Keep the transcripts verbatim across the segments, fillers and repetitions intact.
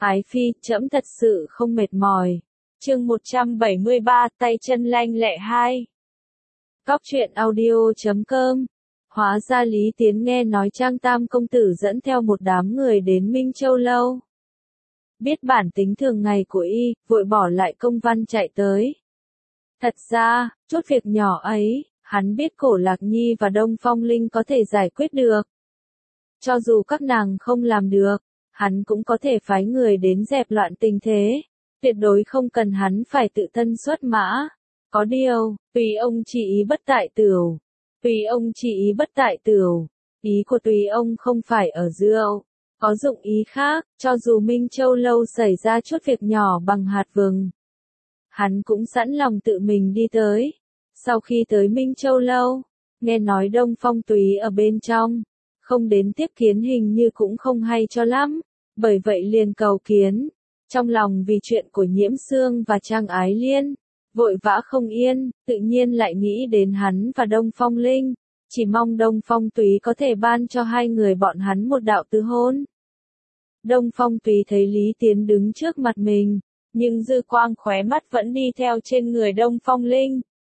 Ái phi, trẫm thật sự không mệt mỏi. Chương một trăm bảy mươi ba, tay chân lanh lẹ hai. Cóc truyện audio chấm com. Hóa ra Lý Tiến nghe nói Trang Tam công tử dẫn theo một đám người đến Minh Châu lâu. Biết bản tính thường ngày của y, vội bỏ lại công văn chạy tới. Thật ra, chút việc nhỏ ấy, hắn biết Cổ Lạc Nhi và Đông Phong Linh có thể giải quyết được. Cho dù các nàng không làm được, hắn cũng có thể phái người đến dẹp loạn tình thế, tuyệt đối không cần hắn phải tự thân xuất mã. Có điều, tùy ông chỉ ý bất tại tửu. Tùy ông chỉ ý bất tại tửu. Ý của tùy ông không phải ở rượu, có dụng ý khác, cho dù Minh Châu lâu xảy ra chút việc nhỏ bằng hạt vừng. Hắn cũng sẵn lòng tự mình đi tới. Sau khi tới Minh Châu lâu, nghe nói Đông Phong Túy ở bên trong, không đến tiếp kiến hình như cũng không hay cho lắm, bởi vậy liền cầu kiến. Trong lòng vì chuyện của Nhiễm Sương và Trang Ái Liên, vội vã không yên, tự nhiên lại nghĩ đến hắn và Đông Phong Linh, chỉ mong Đông Phong Túy có thể ban cho hai người bọn hắn một đạo tứ hôn. Đông Phong Túy thấy Lý Tiến đứng trước mặt mình, nhưng dư quang khóe mắt vẫn đi theo trên người Đông Phong Linh.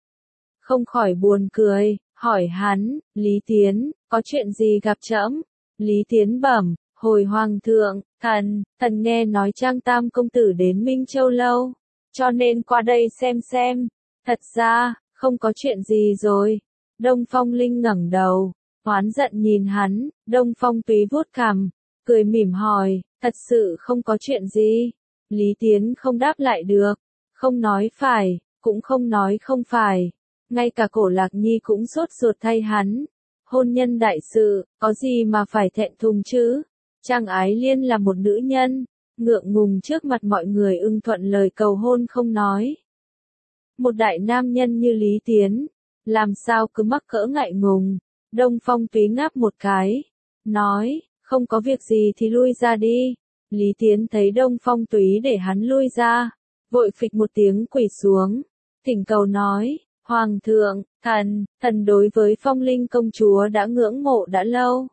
Không khỏi buồn cười, hỏi hắn, Lý Tiến, có chuyện gì gặp trẫm? Lý Tiến bẩm, hồi hoàng thượng, thần, thần nghe nói Trang Tam công tử đến Minh Châu lâu, cho nên qua đây xem xem. Thật ra, không có chuyện gì rồi. Đông Phong Linh ngẩng đầu, oán giận nhìn hắn. Đông Phong Túy vuốt cằm, cười mỉm hỏi, thật sự không có chuyện gì. Lý Tiến không đáp lại được, không nói phải, cũng không nói không phải. Ngay cả Cổ Lạc Nhi cũng sốt ruột thay hắn. Hôn nhân đại sự, có gì mà phải thẹn thùng chứ? Trang Ái Liên là một nữ nhân, ngượng ngùng trước mặt mọi người ưng thuận lời cầu hôn không nói. Một đại nam nhân như Lý Tiến, làm sao cứ mắc cỡ ngại ngùng. Đông Phong Túy ngáp một cái, nói, không có việc gì thì lui ra đi. Lý Tiến thấy Đông Phong Túy để hắn lui ra, vội phịch một tiếng quỳ xuống, thỉnh cầu nói, Hoàng thượng, thần, thần đối với Phong Linh công chúa đã ngưỡng mộ đã lâu.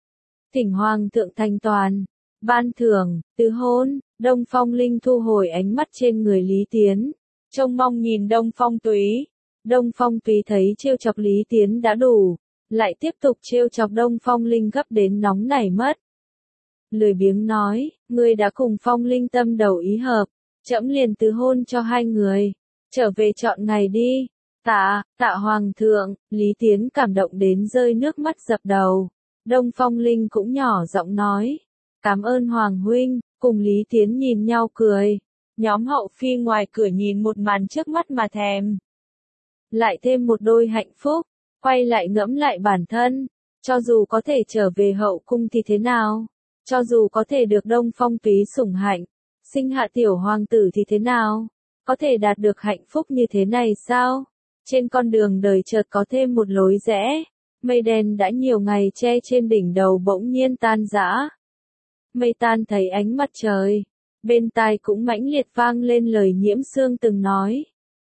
Thỉnh Hoàng thượng thành toàn, ban thưởng, tứ hôn. Đông Phong Linh thu hồi ánh mắt trên người Lý Tiến, trông mong nhìn Đông Phong Túy. Đông Phong Túy thấy trêu chọc Lý Tiến đã đủ, lại tiếp tục trêu chọc Đông Phong Linh gấp đến nóng nảy mất. Lười biếng nói, ngươi đã cùng Phong Linh tâm đầu ý hợp, trẫm liền tứ hôn cho hai người, trở về chọn ngày đi. Tạ, tạ Hoàng thượng. Lý Tiến cảm động đến rơi nước mắt dập đầu. Đông Phong Linh cũng nhỏ giọng nói, cảm ơn Hoàng huynh. Cùng Lý Tiến nhìn nhau cười. Nhóm hậu phi ngoài cửa nhìn một màn trước mắt mà thèm. Lại thêm một đôi hạnh phúc, quay lại ngẫm lại bản thân, cho dù có thể trở về hậu cung thì thế nào? Cho dù có thể được Đông Phong Túy sủng hạnh, sinh hạ tiểu hoàng tử thì thế nào? Có thể đạt được hạnh phúc như thế này sao? Trên con đường đời chợt có thêm một lối rẽ, mây đen đã nhiều ngày che trên đỉnh đầu bỗng nhiên tan rã. Mây tan thấy ánh mặt trời, bên tai cũng mãnh liệt vang lên lời Nhiễm Sương từng nói.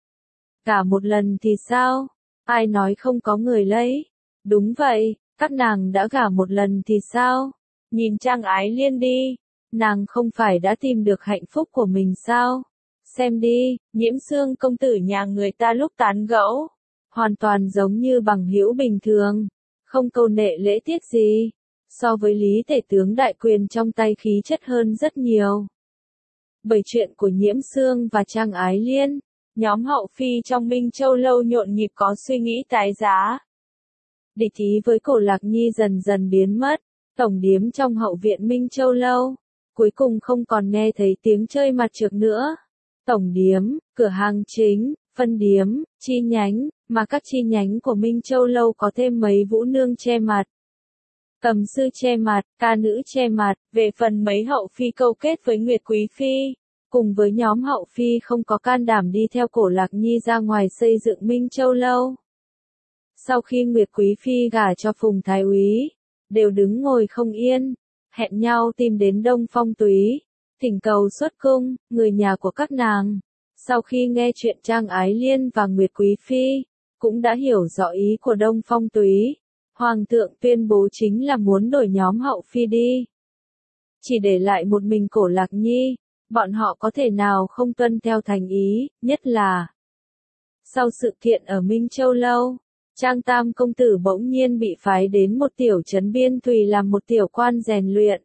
Cả một lần thì sao? Ai nói không có người lấy? Đúng vậy, các nàng đã gả một lần thì sao? Nhìn Trang Ái Liên đi, nàng không phải đã tìm được hạnh phúc của mình sao? Xem đi, Nhiễm Sương công tử nhà người ta lúc tán gẫu, hoàn toàn giống như bằng hữu bình thường, không câu nệ lễ tiết gì, so với Lý Tể tướng đại quyền trong tay khí chất hơn rất nhiều. Bởi chuyện của Nhiễm Sương và Trang Ái Liên, nhóm hậu phi trong Minh Châu lâu nhộn nhịp có suy nghĩ tái giá. Địch ý với Cổ Lạc Nhi dần dần biến mất, tổng điếm trong hậu viện Minh Châu lâu, cuối cùng không còn nghe thấy tiếng chơi mặt trược nữa. Tổng điếm, cửa hàng chính, phân điếm, chi nhánh, mà các chi nhánh của Minh Châu lâu có thêm mấy vũ nương che mặt, cầm sư che mặt, ca nữ che mặt. Về phần mấy hậu phi câu kết với Nguyệt Quý Phi, cùng với nhóm hậu phi không có can đảm đi theo Cổ Lạc Nhi ra ngoài xây dựng Minh Châu lâu. Sau khi Nguyệt Quý Phi gả cho Phùng Thái Úy, đều đứng ngồi không yên, hẹn nhau tìm đến Đông Phong Túy, thỉnh cầu xuất cung. Người nhà của các nàng, sau khi nghe chuyện Trang Ái Liên và Nguyệt Quý Phi, cũng đã hiểu rõ ý của Đông Phong Túy. Hoàng thượng tuyên bố chính là muốn đổi nhóm hậu phi đi. chỉ để lại một mình Cổ Lạc Nhi, bọn họ có thể nào không tuân theo thành ý, nhất là sau sự kiện ở Minh Châu Lâu, Trang Tam công tử bỗng nhiên bị phái đến một tiểu trấn biên thùy làm một tiểu quan rèn luyện.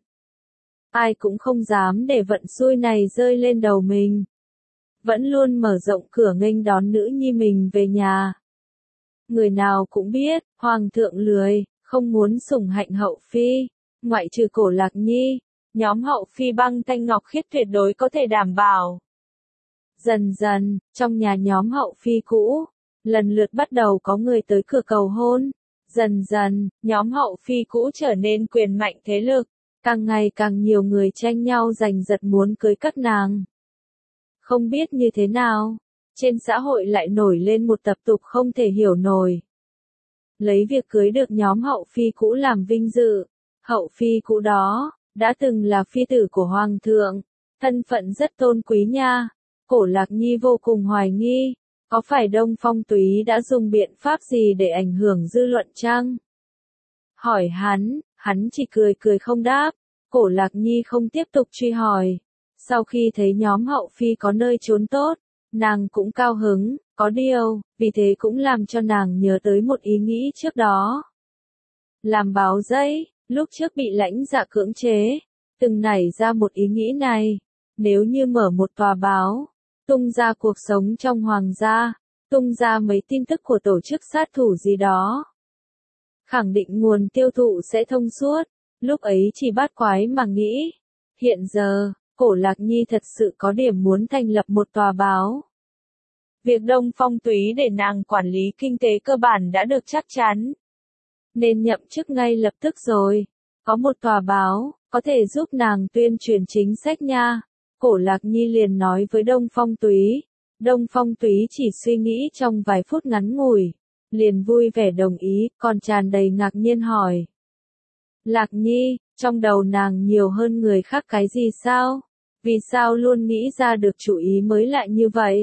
Ai cũng không dám để vận xui này rơi lên đầu mình. Vẫn luôn mở rộng cửa nghênh đón nữ nhi mình về nhà. Người nào cũng biết, Hoàng thượng lười, không muốn sủng hạnh hậu phi, ngoại trừ Cổ Lạc Nhi, nhóm hậu phi băng thanh ngọc khiết tuyệt đối có thể đảm bảo. Dần dần, trong nhà nhóm hậu phi cũ, lần lượt bắt đầu có người tới cửa cầu hôn. Dần dần, nhóm hậu phi cũ trở nên quyền mạnh thế lực, càng ngày càng nhiều người tranh nhau giành giật muốn cưới các nàng. Không biết như thế nào, trên xã hội lại nổi lên một tập tục không thể hiểu nổi. Lấy việc cưới được nhóm hậu phi cũ làm vinh dự, hậu phi cũ đó, đã từng là phi tử của Hoàng thượng, thân phận rất tôn quý nha. Cổ Lạc Nhi vô cùng hoài nghi, có phải Đông Phong Túy đã dùng biện pháp gì để ảnh hưởng dư luận chăng? Hỏi hắn, hắn chỉ cười cười không đáp, Cổ Lạc Nhi không tiếp tục truy hỏi. Sau khi thấy nhóm hậu phi có nơi trốn tốt, nàng cũng cao hứng, có điều, vì thế cũng làm cho nàng nhớ tới một ý nghĩ trước đó. Làm báo giấy, lúc trước bị lãnh dạ cưỡng chế, từng nảy ra một ý nghĩ này, nếu như mở một tòa báo, tung ra cuộc sống trong hoàng gia, tung ra mấy tin tức của tổ chức sát thủ gì đó. Khẳng định nguồn tiêu thụ sẽ thông suốt, lúc ấy chỉ bát quái mà nghĩ. Hiện giờ, Cổ Lạc Nhi thật sự có điểm muốn thành lập một tòa báo. Việc Đông Phong Túy để nàng quản lý kinh tế cơ bản đã được chắc chắn. Nên nhậm chức ngay lập tức rồi. Có một tòa báo, có thể giúp nàng tuyên truyền chính sách nha. Cổ Lạc Nhi liền nói với Đông Phong Túy. Đông Phong Túy chỉ suy nghĩ trong vài phút ngắn ngủi, liền vui vẻ đồng ý, còn tràn đầy ngạc nhiên hỏi. Lạc Nhi, trong đầu nàng nhiều hơn người khác cái gì sao? Vì sao luôn nghĩ ra được chủ ý mới lại như vậy?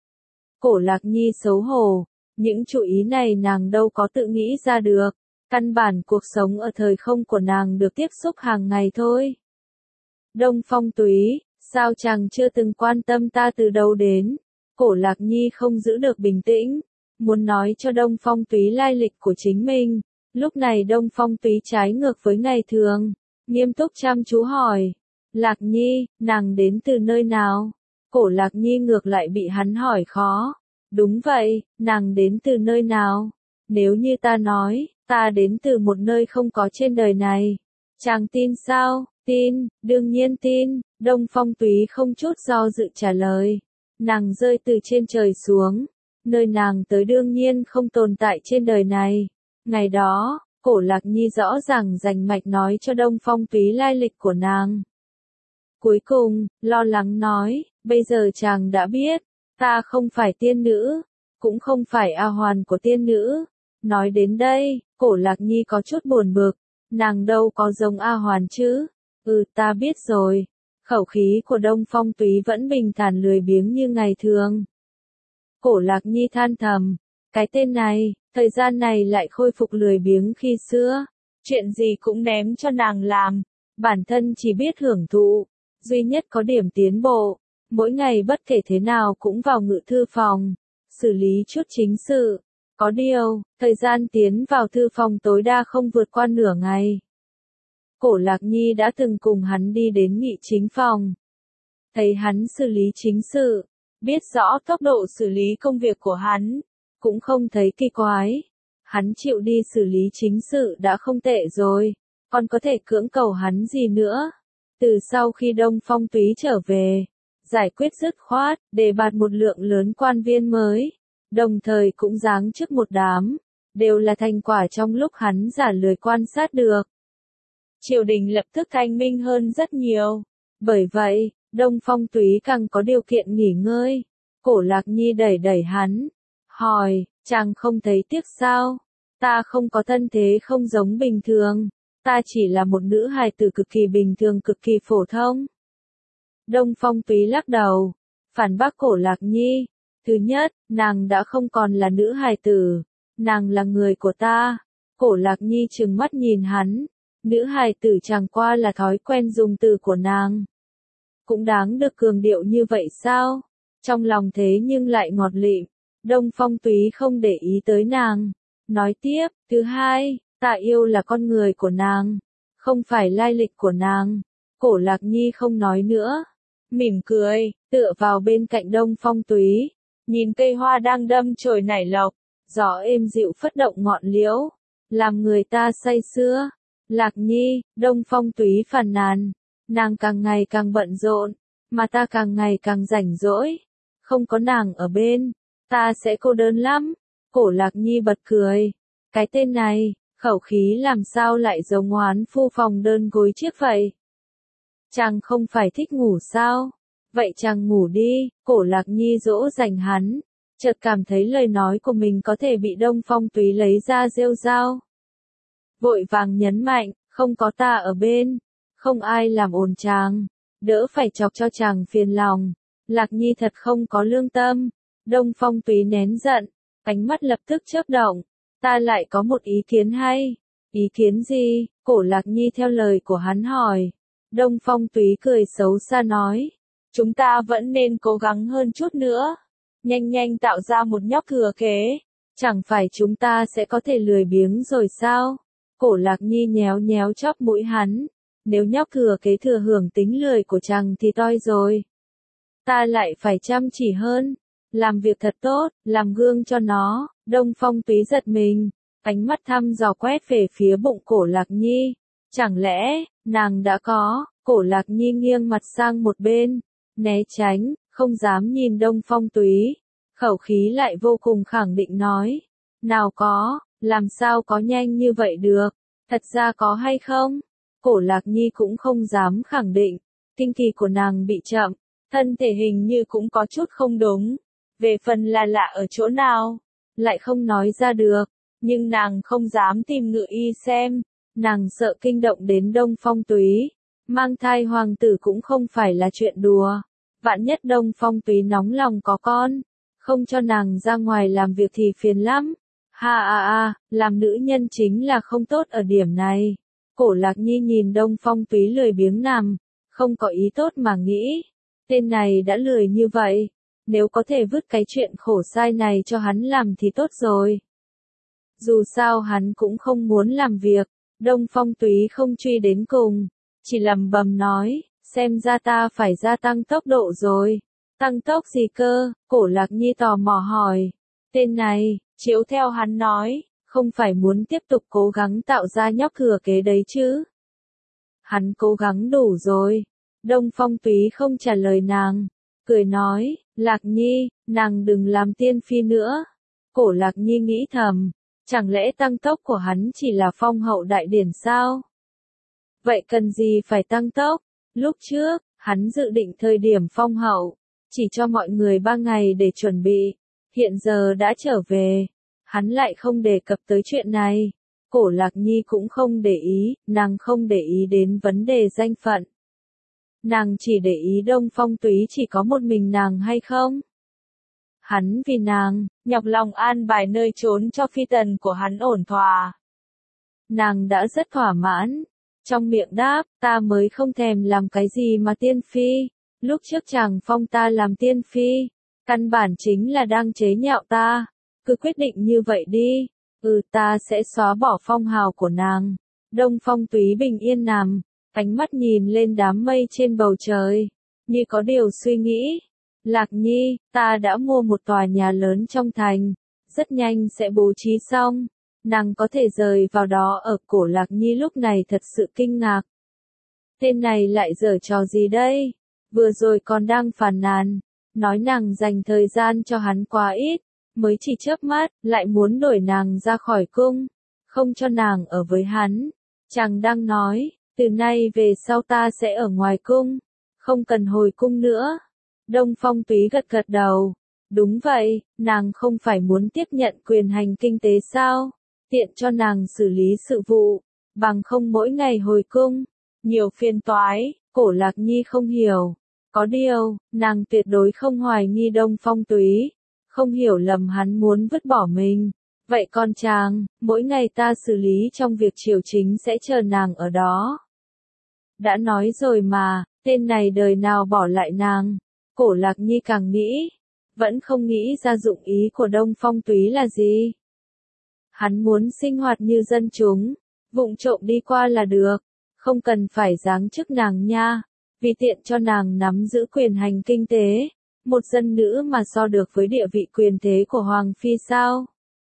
Cổ Lạc Nhi xấu hổ, những chủ ý này nàng đâu có tự nghĩ ra được, căn bản cuộc sống ở thời không của nàng được tiếp xúc hàng ngày thôi. Đông Phong Túy, sao chàng chưa từng quan tâm ta từ đâu đến? Cổ Lạc Nhi không giữ được bình tĩnh, muốn nói cho Đông Phong Túy lai lịch của chính mình. Lúc này Đông Phong Túy trái ngược với ngày thường, nghiêm túc chăm chú hỏi. Lạc Nhi, nàng đến từ nơi nào? Cổ Lạc Nhi ngược lại bị hắn hỏi khó. Đúng vậy, nàng đến từ nơi nào? Nếu như ta nói, ta đến từ một nơi không có trên đời này. Chàng tin sao? Tin, đương nhiên tin. Đông Phong Túy không chút do dự trả lời. Nàng rơi từ trên trời xuống. Nơi nàng tới đương nhiên không tồn tại trên đời này. Ngày đó, Cổ Lạc Nhi rõ ràng rành mạch nói cho Đông Phong Túy lai lịch của nàng. Cuối cùng, lo lắng nói, bây giờ chàng đã biết, ta không phải tiên nữ, cũng không phải A Hoàn của tiên nữ. Nói đến đây, Cổ Lạc Nhi có chút buồn bực, nàng đâu có giống A Hoàn chứ. Ừ, ta biết rồi. Khẩu khí của Đông Phong Túy vẫn bình thản lười biếng như ngày thường. Cổ Lạc Nhi than thầm, cái tên này, thời gian này lại khôi phục lười biếng khi xưa, chuyện gì cũng ném cho nàng làm, bản thân chỉ biết hưởng thụ, duy nhất có điểm tiến bộ, mỗi ngày bất kể thế nào cũng vào ngự thư phòng, xử lý chút chính sự, có điều, thời gian tiến vào thư phòng tối đa không vượt qua nửa ngày. Cổ Lạc Nhi đã từng cùng hắn đi đến nghị chính phòng, thấy hắn xử lý chính sự, biết rõ tốc độ xử lý công việc của hắn, cũng không thấy kỳ quái. Hắn chịu đi xử lý chính sự đã không tệ rồi, còn có thể cưỡng cầu hắn gì nữa. Từ sau khi Đông Phong Túy trở về, giải quyết dứt khoát, đề bạt một lượng lớn quan viên mới, đồng thời cũng giáng chức một đám, đều là thành quả trong lúc hắn giả lười quan sát được. Triều đình lập tức thanh minh hơn rất nhiều. Bởi vậy, Đông Phong Túy càng có điều kiện nghỉ ngơi. Cổ Lạc Nhi đẩy đẩy hắn, hỏi, chàng không thấy tiếc sao? Ta không có thân thế không giống bình thường, ta chỉ là một nữ hài tử cực kỳ bình thường cực kỳ phổ thông. Đông Phong Túy lắc đầu, phản bác Cổ Lạc Nhi. Thứ nhất, nàng đã không còn là nữ hài tử, nàng là người của ta. Cổ Lạc Nhi trừng mắt nhìn hắn, Nữ hài tử chẳng qua là thói quen dùng từ của nàng. Cũng đáng được cường điệu như vậy sao? Trong lòng thế nhưng lại ngọt lịm. Đông Phong Túy không để ý tới nàng. Nói tiếp, thứ hai, ta yêu là con người của nàng, không phải lai lịch của nàng. Cổ Lạc Nhi không nói nữa. Mỉm cười, tựa vào bên cạnh Đông Phong Túy. Nhìn cây hoa đang đâm chồi nảy lộc. Gió êm dịu phất động ngọn liễu. Làm người ta say sưa. Lạc Nhi, Đông Phong Túy phàn nàn. Nàng càng ngày càng bận rộn. Mà ta càng ngày càng rảnh rỗi. Không có nàng ở bên. Ta sẽ cô đơn lắm. Cổ Lạc Nhi bật cười. Cái tên này, khẩu khí làm sao lại giống hoán phu phòng đơn gối chiếc vậy? Chàng không phải thích ngủ sao? Vậy chàng ngủ đi. Cổ Lạc Nhi dỗ dành hắn. Chợt cảm thấy lời nói của mình có thể bị Đông Phong Túy lấy ra rêu rao. Vội vàng nhấn mạnh, không có ta ở bên. Không ai làm ồn chàng. Đỡ phải chọc cho chàng phiền lòng. Lạc Nhi thật không có lương tâm. Đông Phong Túy nén giận. Ánh mắt lập tức chớp động. Ta lại có một ý kiến hay. Ý kiến gì? Cổ Lạc Nhi theo lời của hắn hỏi. Đông Phong Túy cười xấu xa nói. Chúng ta vẫn nên cố gắng hơn chút nữa. Nhanh nhanh tạo ra một nhóc thừa kế. Chẳng phải chúng ta sẽ có thể lười biếng rồi sao? Cổ Lạc Nhi nhéo nhéo chóp mũi hắn. Nếu nhóc thừa kế thừa hưởng tính lười của chàng thì toi rồi. Ta lại phải chăm chỉ hơn. Làm việc thật tốt, làm gương cho nó. Đông Phong Túy giật mình. Ánh mắt thăm dò quét về phía bụng Cổ Lạc Nhi. Chẳng lẽ, nàng đã có? Cổ Lạc Nhi nghiêng mặt sang một bên. Né tránh, không dám nhìn Đông Phong Túy. Khẩu khí lại vô cùng khẳng định nói. Nào có, làm sao có nhanh như vậy được? Thật ra có hay không? Cổ Lạc Nhi cũng không dám khẳng định. Kinh kỳ của nàng bị chậm. Thân thể hình như cũng có chút không đúng. Về phần là lạ ở chỗ nào? Lại không nói ra được. Nhưng nàng không dám tìm ngự y xem. Nàng sợ kinh động đến Đông Phong Túy. Mang thai hoàng tử cũng không phải là chuyện đùa. Vạn nhất Đông Phong Túy nóng lòng có con. Không cho nàng ra ngoài làm việc thì phiền lắm. Ha a a, làm nữ nhân chính là không tốt ở điểm này. Cổ Lạc Nhi nhìn Đông Phong Túy lười biếng nằm. Không có ý tốt mà nghĩ. Tên này đã lười như vậy. Nếu có thể vứt cái chuyện khổ sai này cho hắn làm thì tốt rồi. Dù sao hắn cũng không muốn làm việc. Đông Phong Túy không truy đến cùng. Chỉ lẩm bẩm nói, xem ra ta phải gia tăng tốc độ rồi. Tăng tốc gì cơ? Cổ Lạc Nhi tò mò hỏi. Tên này, chiếu theo hắn nói, không phải muốn tiếp tục cố gắng tạo ra nhóc thừa kế đấy chứ. Hắn cố gắng đủ rồi. Đông Phong Túy không trả lời nàng. Cười nói, Lạc Nhi, nàng đừng làm tiên phi nữa. Cổ Lạc Nhi nghĩ thầm, chẳng lẽ tăng tốc của hắn chỉ là phong hậu đại điển sao? Vậy cần gì phải tăng tốc? Lúc trước, hắn dự định thời điểm phong hậu, chỉ cho mọi người ba ngày để chuẩn bị. Hiện giờ đã trở về, hắn lại không đề cập tới chuyện này. Cổ Lạc Nhi cũng không để ý, nàng không để ý đến vấn đề danh phận. Nàng chỉ để ý Đông Phong Túy chỉ có một mình nàng hay không? Hắn vì nàng, nhọc lòng an bài nơi trốn cho phi tần của hắn ổn thỏa. Nàng đã rất thỏa mãn. Trong miệng đáp, ta mới không thèm làm cái gì mà tiên phi. Lúc trước chàng phong ta làm tiên phi. Căn bản chính là đang chế nhạo ta. Cứ quyết định như vậy đi. Ừ, ta sẽ xóa bỏ phong hào của nàng. Đông Phong Túy bình yên nằm. Ánh mắt nhìn lên đám mây trên bầu trời. Như có điều suy nghĩ. Lạc Nhi, ta đã mua một tòa nhà lớn trong thành. Rất nhanh sẽ bố trí xong. Nàng có thể rời vào đó ở. Cổ Lạc Nhi lúc này thật sự kinh ngạc. Tên này lại giở trò gì đây? Vừa rồi còn đang phàn nàn. Nói nàng dành thời gian cho hắn quá ít. Mới chỉ chớp mắt, lại muốn đuổi nàng ra khỏi cung. Không cho nàng ở với hắn. Chàng đang nói, từ nay về sau ta sẽ ở ngoài cung. Không cần hồi cung nữa. Đông Phong Túy gật gật đầu. Đúng vậy, nàng không phải muốn tiếp nhận quyền hành kinh tế sao? Tiện cho nàng xử lý sự vụ. Bằng không mỗi ngày hồi cung. Nhiều phiền toái, Cổ Lạc Nhi không hiểu. Có điều, nàng tuyệt đối không hoài nghi Đông Phong Túy. Không hiểu lầm hắn muốn vứt bỏ mình. Vậy còn chàng, mỗi ngày ta xử lý trong việc triều chính sẽ chờ nàng ở đó. Đã nói rồi mà, tên này đời nào bỏ lại nàng. Cổ Lạc Nhi càng nghĩ, vẫn không nghĩ ra dụng ý của Đông Phong Túy là gì. Hắn muốn sinh hoạt như dân chúng, vụng trộm đi qua là được, không cần phải giáng chức nàng nha, vì tiện cho nàng nắm giữ quyền hành kinh tế, một dân nữ mà so được với địa vị quyền thế của Hoàng Phi sao?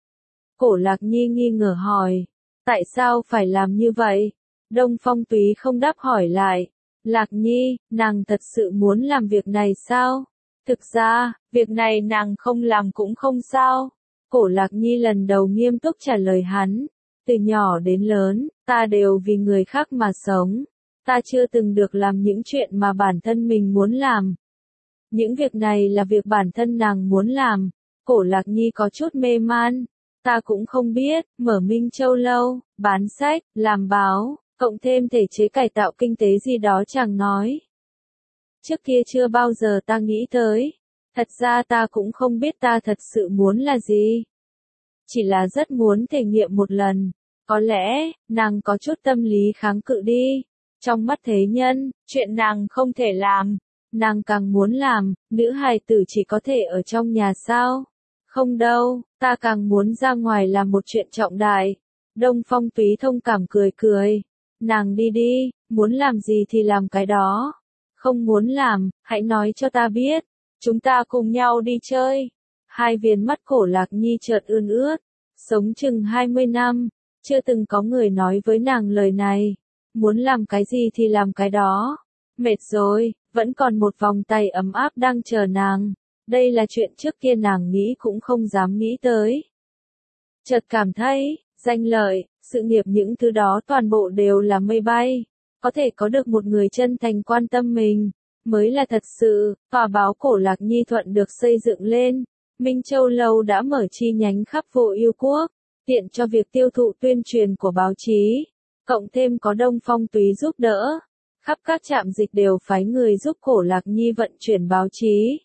Cổ Lạc Nhi nghi ngờ hỏi, tại sao phải làm như vậy? Đông Phong Túy không đáp hỏi lại, Lạc Nhi, nàng thật sự muốn làm việc này sao? Thực ra, việc này nàng không làm cũng không sao. Cổ Lạc Nhi lần đầu nghiêm túc trả lời hắn, từ nhỏ đến lớn, ta đều vì người khác mà sống. Ta chưa từng được làm những chuyện mà bản thân mình muốn làm. Những việc này là việc bản thân nàng muốn làm. Cổ Lạc Nhi có chút mê man. Ta cũng không biết, mở Minh Châu lâu, bán sách, làm báo, cộng thêm thể chế cải tạo kinh tế gì đó chàng nói. Trước kia chưa bao giờ ta nghĩ tới. Thật ra ta cũng không biết ta thật sự muốn là gì. Chỉ là rất muốn thể nghiệm một lần. Có lẽ, nàng có chút tâm lý kháng cự đi. Trong mắt thế nhân, chuyện nàng không thể làm. Nàng càng muốn làm, nữ hài tử chỉ có thể ở trong nhà sao? Không đâu, ta càng muốn ra ngoài làm một chuyện trọng đại. Đông Phong Túy thông cảm cười cười. Nàng đi đi, muốn làm gì thì làm cái đó. Không muốn làm, hãy nói cho ta biết. Chúng ta cùng nhau đi chơi. Hai viền mắt Cổ Lạc Nhi chợt ươn ướt. Sống chừng hai mươi năm, chưa từng có người nói với nàng lời này. Muốn làm cái gì thì làm cái đó. Mệt rồi, vẫn còn một vòng tay ấm áp đang chờ nàng. Đây là chuyện trước kia nàng nghĩ cũng không dám nghĩ tới. Chợt cảm thấy, danh lợi, sự nghiệp những thứ đó toàn bộ đều là mây bay. Có thể có được một người chân thành quan tâm mình, mới là thật sự. Tòa báo Cổ Lạc Nhi Thuận được xây dựng lên. Minh Châu Lâu đã mở chi nhánh khắp Vô Ưu Quốc, tiện cho việc tiêu thụ tuyên truyền của báo chí. Cộng thêm có Đông Phong Túy giúp đỡ. Khắp các trạm dịch đều phái người giúp Cổ Lạc Nhi vận chuyển báo chí.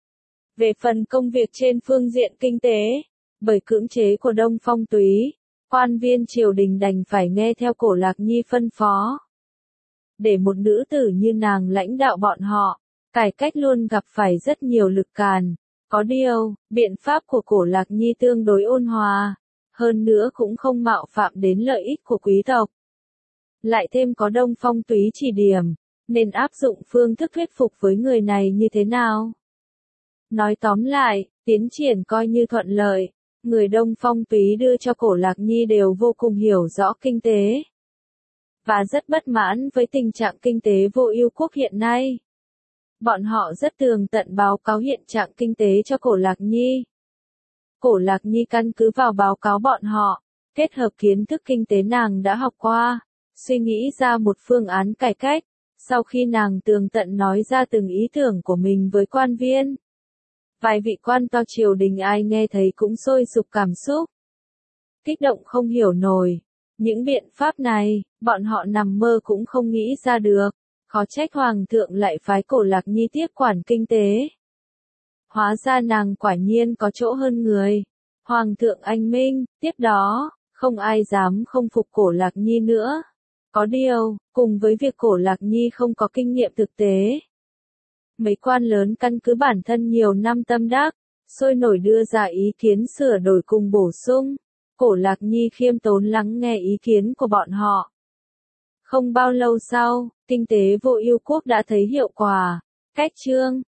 Về phần công việc trên phương diện kinh tế, bởi cưỡng chế của Đông Phong Túy, quan viên triều đình đành phải nghe theo Cổ Lạc Nhi phân phó. Để một nữ tử như nàng lãnh đạo bọn họ, cải cách luôn gặp phải rất nhiều lực cản. Có điều, biện pháp của Cổ Lạc Nhi tương đối ôn hòa, hơn nữa cũng không mạo phạm đến lợi ích của quý tộc. Lại thêm có Đông Phong Túy chỉ điểm, nên áp dụng phương thức thuyết phục với người này như thế nào? Nói tóm lại, tiến triển coi như thuận lợi, người Đông Phong Túy đưa cho Cổ Lạc Nhi đều vô cùng hiểu rõ kinh tế. Và rất bất mãn với tình trạng kinh tế Vô Ưu Quốc hiện nay. Bọn họ rất tường tận báo cáo hiện trạng kinh tế cho Cổ Lạc Nhi. Cổ Lạc Nhi căn cứ vào báo cáo bọn họ, kết hợp kiến thức kinh tế nàng đã học qua, suy nghĩ ra một phương án cải cách. Sau khi nàng tường tận nói ra từng ý tưởng của mình với quan viên, vài vị quan to triều đình ai nghe thấy cũng sôi sục cảm xúc. Kích động không hiểu nổi. Những biện pháp này, bọn họ nằm mơ cũng không nghĩ ra được. Khó trách Hoàng thượng lại phái Cổ Lạc Nhi tiếp quản kinh tế. Hóa ra nàng quả nhiên có chỗ hơn người. Hoàng thượng anh minh, tiếp đó, không ai dám không phục Cổ Lạc Nhi nữa. Có điều, cùng với việc Cổ Lạc Nhi không có kinh nghiệm thực tế, mấy quan lớn căn cứ bản thân nhiều năm tâm đắc, sôi nổi đưa ra ý kiến sửa đổi cùng bổ sung. Cổ Lạc Nhi khiêm tốn lắng nghe ý kiến của bọn họ. Không bao lâu sau, kinh tế Vô Ưu Quốc đã thấy hiệu quả. Cách chương